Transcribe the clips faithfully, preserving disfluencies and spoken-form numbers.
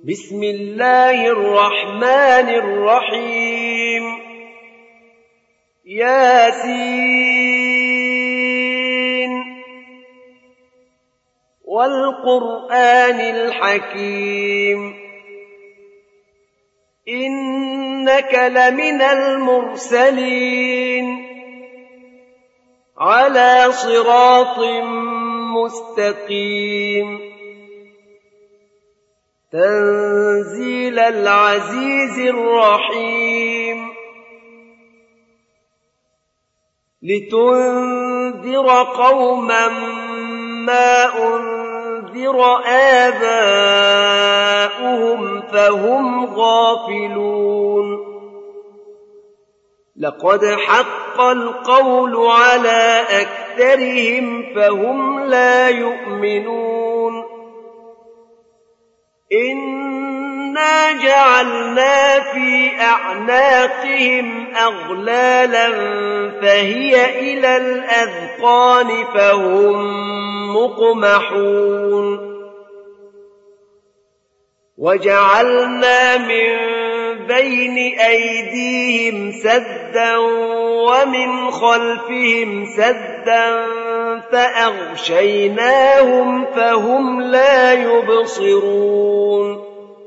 بسم الله الرحمن الرحيم ياسين والقرآن الحكيم إنك لمن المرسلين على صراط مستقيم تنزيل العزيز الرحيم لتنذر قوما ما أنذر آباؤهم فهم غافلون لقد حق القول على أكثرهم فهم لا يؤمنون إنا جعلنا في أعناقهم أغلالا فهي إلى الأذقان فهم مقمحون وجعلنا من بين أيديهم سدا ومن خلفهم سدا فأغشيناهم فهم لا يبصرون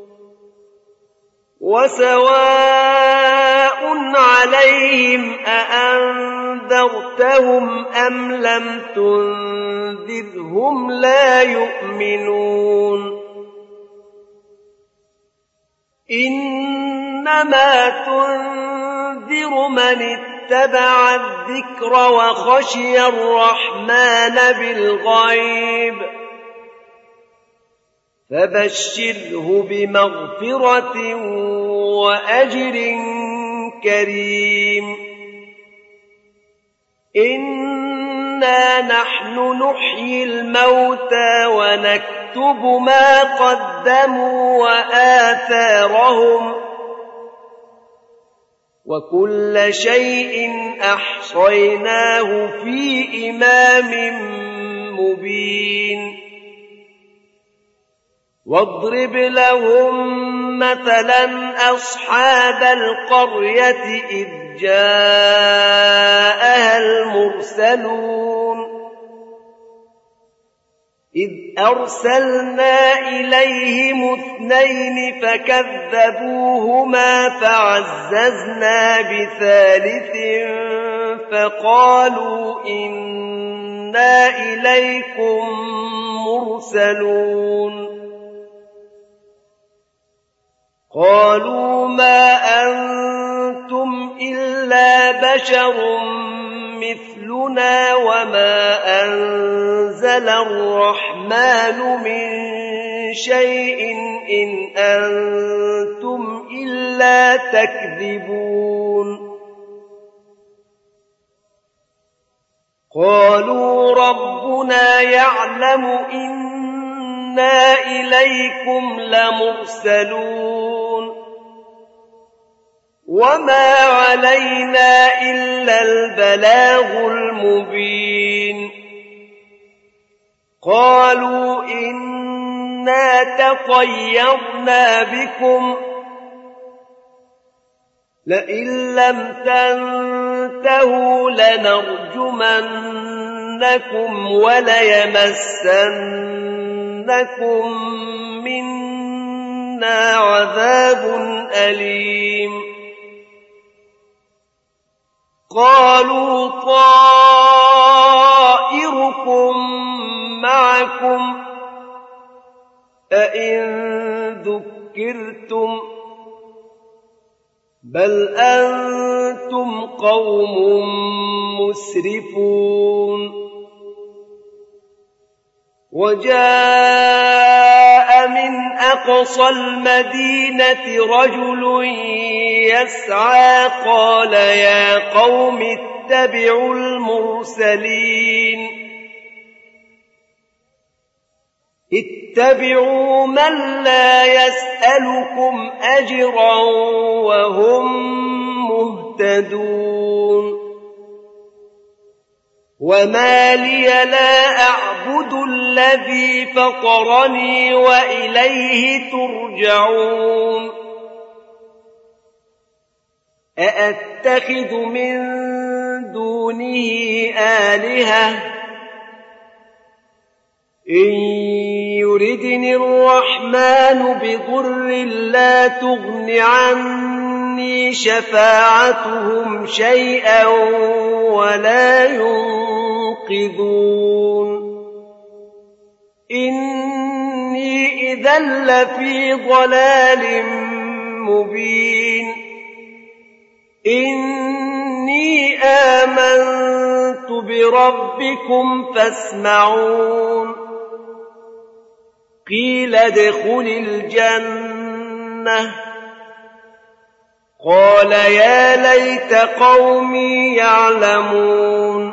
وسواء عليهم أأنذرتهم أم لم تنذرهم لا يؤمنون إنما تنذر من اتبع الذكر وخشي الرحمن بالغيب فبشره بمغفرة وأجر كريم إنا نحن نحيي الموتى ونكتب ما قدموا وآثارهم وكل شيء أحصيناه في إمام مبين واضرب لهم مثلا أصحاب القرية إذ جاءها المرسلون إذ أرسلنا إليهم اثنين فكذبوهما فعززنا بثالث فقالوا إنا إليكم مرسلون قالوا ما أنتم إلا بشر مثلنا وما أنزل الرحمن من شيء إن أنتم إلا تكذبون قالوا ربنا يعلم إنا إليكم لمرسلون وما علينا إلا البلاغ المبين قالوا إنا تطيرنا بكم لئن لم تنتهوا لنرجمنكم وليمسنكم منا عذاب أليم قالوا طائركم معكم أئن ذكرتم بل أنتم قوم مسرفون وجاء من أقصى المدينة رجل يسعى قال يا قوم اتبعوا المرسلين اتبعوا من لا يسألكم أجرا وهم مهتدون وما لي لا أعبد الذي فطرني وإليه ترجعون أأتخذ من دونه آلهة إن يردني الرحمن بضر لا تغن عني شفاعتهم شيئا ولا ينقذون إني إذا لفي ضلال مبين إني آمنت بربكم فاسمعون قيل ادخل الجنة قال يا ليت قومي يعلمون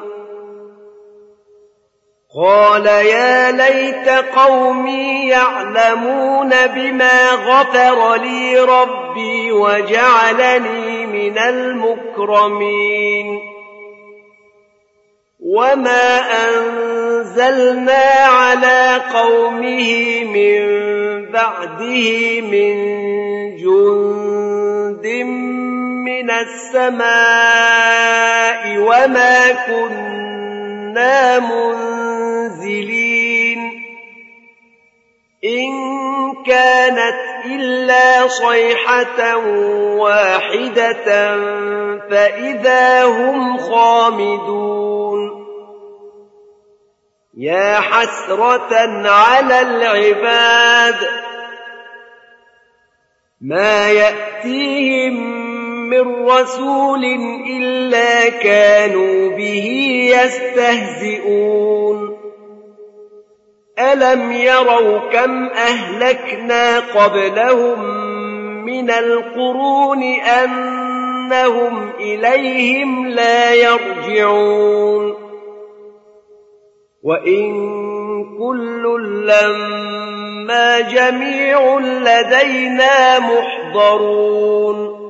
قال يا ليت قومي يعلمون بما غفر لي ربي وجعلني من المكرمين وما أنزلنا على قومه من بعده من جند من السماء وما كنا منزلين إن كانت إلا صيحة واحدة فإذا هم خامدون يا حسرة على العباد ما يأتيهم من رسول إلا كانوا به يستهزئون ألم يروا كم أهلكنا قبلهم من القرون أنهم إليهم لا يرجعون وإن كل لما جميع لدينا محضرون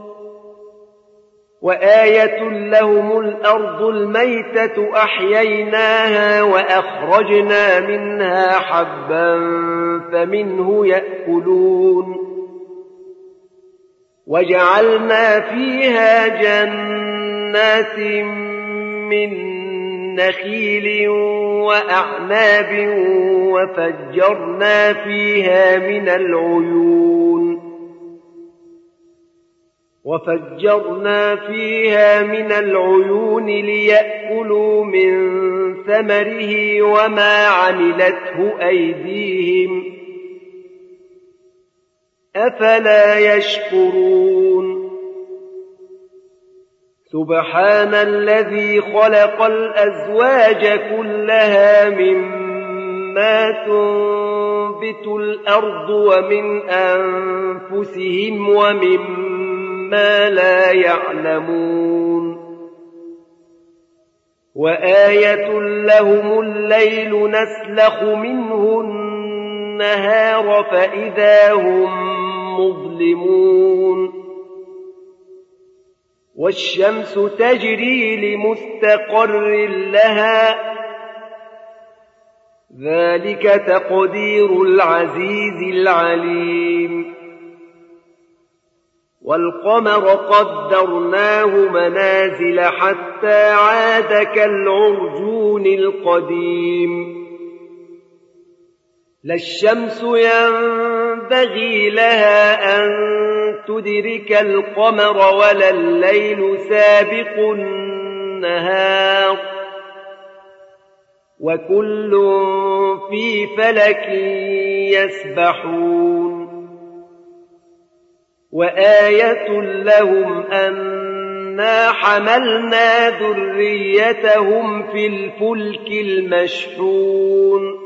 وآية لهم الأرض الميتة أحييناها وأخرجنا منها حبا فمنه يأكلون وجعلنا فيها جنات من نخيل وأعناب وفجرنا فيها من العيون وفجرنا فيها من العيون ليأكلوا من ثمره وما عملته أيديهم أفلا يشكرون سبحان الذي خلق الأزواج كلها مما تنبت الأرض ومن أنفسهم ومما لا يعلمون وآية لهم الليل نسلخ منه النهار فإذا هم مظلمون والشمس تجري لمستقر لها ذلك تقدير العزيز العليم والقمر قدرناه منازل حتى عاد كالعرجون القديم لا الشمس ينبغي لها أن تدرك القمر ولا الليل سابق النهار وكل في فلك يسبحون وآية لهم أنا حملنا ذريتهم في الفلك المشحون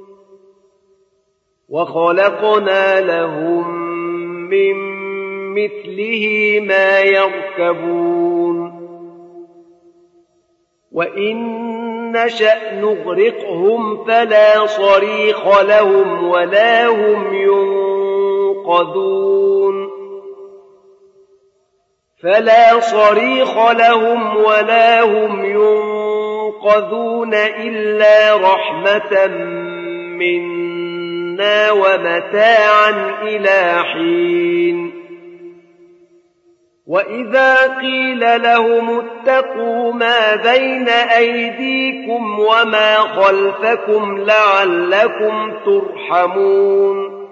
وخلقنا لهم من مثله ما يركبون وإن نشأ نغرقهم فلا صريخ لهم ولا هم ينقذون فلا صريخ لهم ولا هم ينقذون يؤخذون إلا رحمة منا ومتاعا إلى حين وإذا قيل لهم اتقوا ما بين أيديكم وما خلفكم لعلكم ترحمون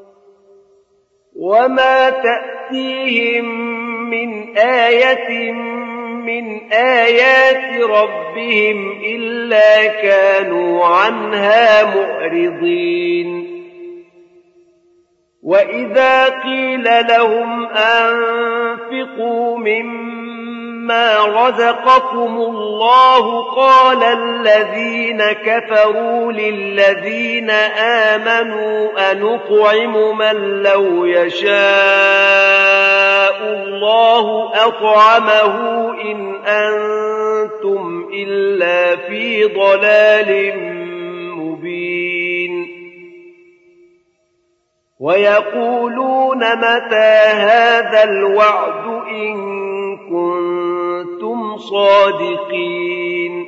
وما تأتيهم من آية من آيات ربهم إلا كانوا عنها معرضين وإذا قيل لهم أنفقوا مما رزقكم الله قال الذين كفروا للذين آمنوا أنطعم من لو يشاء الله أطعمه إن أنتم إلا في ضلال مبين ويقولون متى هذا الوعد إن كنتم صادقين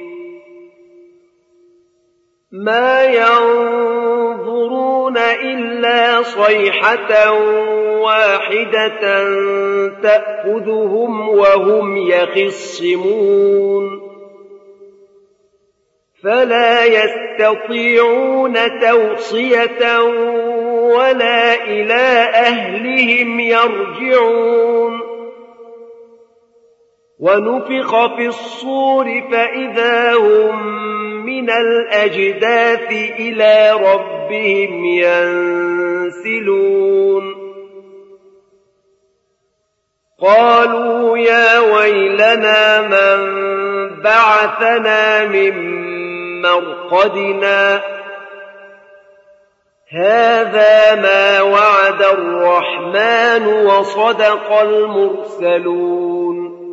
ما ينظرون إلا صيحة واحدة تأخذهم وهم يخصمون فلا يستطيعون توصية ولا إلى أهلهم يرجعون ونفخ في الصور فإذا هم من الأجداث إلى ربهم ينسلون قالوا يا ويلنا من بعثنا من مرقدنا هذا ما وعد الرحمن وصدق المرسلون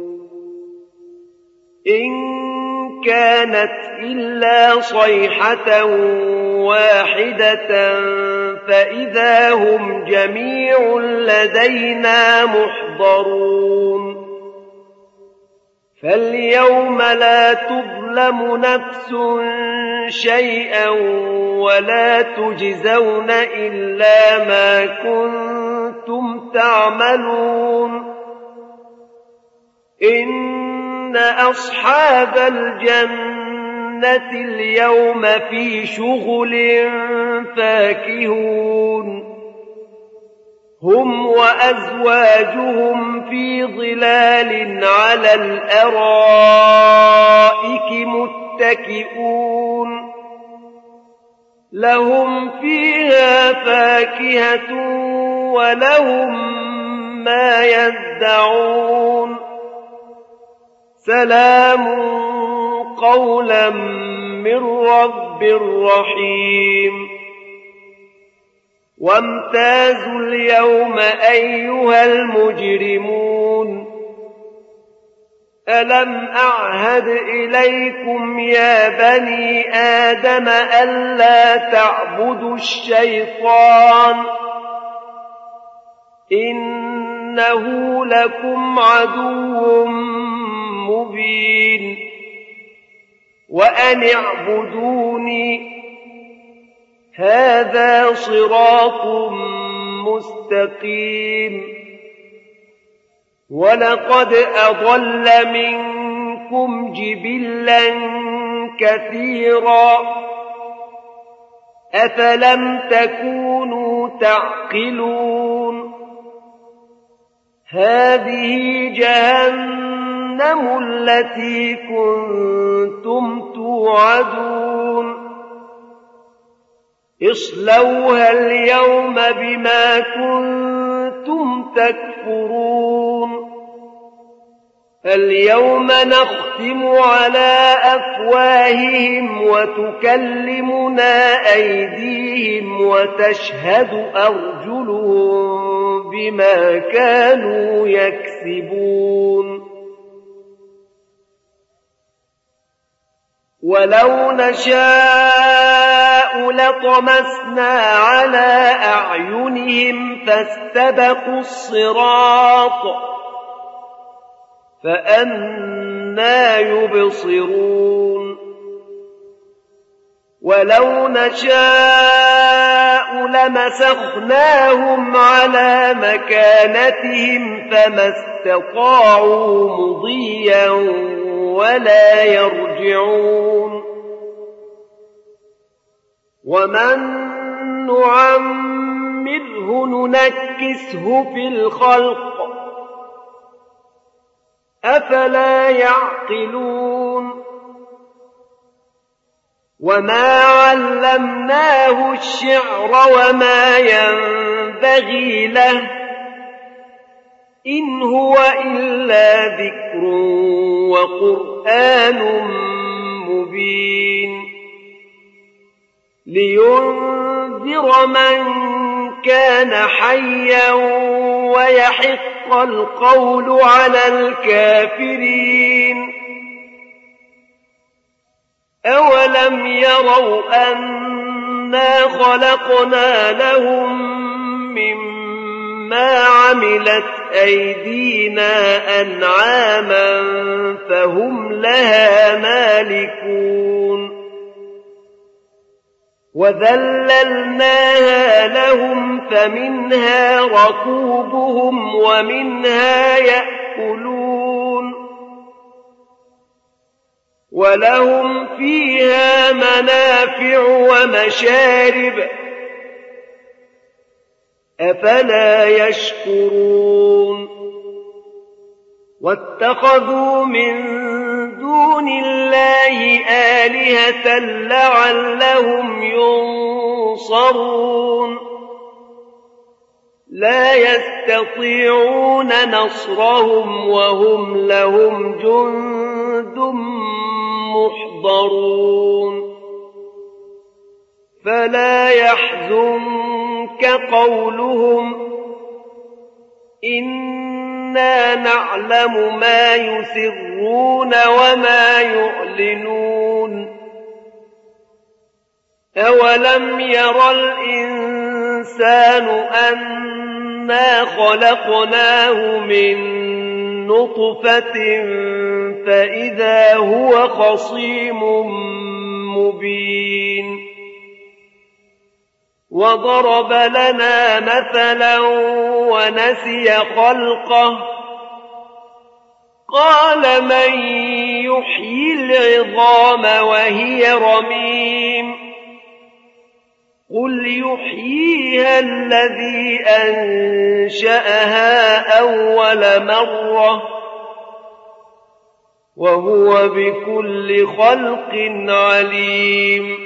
إن كانت إلا صيحة واحدة فإذا هم جميع لدينا محضرون فاليوم لا تظلم نفس شيئا ولا تجزون إلا ما كنتم تعملون إن أصحاب الجنة اليوم في شغل فاكهون هم وأزواجهم في ظلال على الأرائك متكئون لهم فيها فاكهة ولهم ما يدعون سلام قولا من رب رحيم وامتازوا اليوم أيها المجرمون ألم أعهد إليكم يا بني آدم ألا تعبدوا الشيطان إنه لكم عدو مبين وأن اعبدوني هذا صراط مستقيم ولقد أضل منكم جبلا كثيرا أفلم تكونوا تعقلون هذه جهنم التي كنتم توعدون اصلوها اليوم بما كنتم تكفرون اليوم نختم على أفواههم وتكلمنا أيديهم وتشهد أرجلهم بما كانوا يكسبون ولو نشاء لطمسنا على أعينهم فاستبقوا الصراط فأنى يبصرون ولو نشاء لمسخناهم على مكانتهم فما استطاعوا مضيا ولا يرجعون ومن نعمره ننكسه في الخلق أفلا يعقلون وما علمناه الشعر وما ينبغي له إن هو إلا ذكر وقرآن مبين لينذر من كان حيا ويحق القول على الكافرين أولم يروا أنا خلقنا لهم مما عملت أيدينا أنعاما فهم لها مالكون وذللناها لهم فمنها ركوبهم ومنها يأكلون ولهم فيها منافع ومشارب أفلا يشكرون واتخذوا من دون الله آلهة لعلهم ينصرون لا يستطيعون نصرهم وهم لهم جند محضرون فلا يحزنك قولهم إنا نعلم ما يسرون وما يعلنون أولم ير الإنسان أنا خلقناه من نطفة فإذا هو خصيم مبين وضرب لنا مثلا ونسي خلقه قال من يحيي العظام وهي رميم قل يحييها الذي أنشأها أول مرة وهو بكل خلق عليم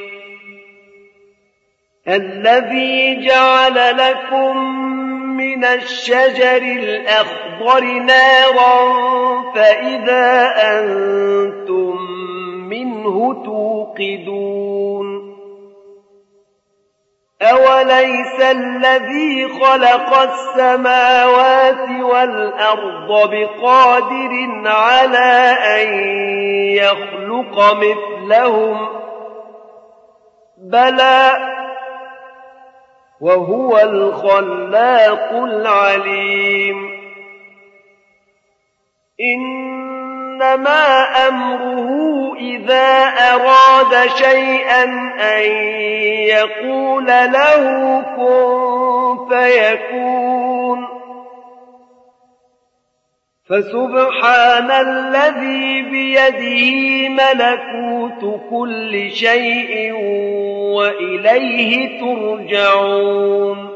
الذي جعل لكم من الشجر الأخضر نارا فإذا أنتم منه توقدون أوليس الذي خلق السماوات والأرض بقادر على أن يخلق مثلهم بلى وهو الخلاق العليم إنما أمره إذا أراد شيئا أن يقول له كن فيكون فسبحان الذي بيده ملكوت كل شيء وإليه ترجعون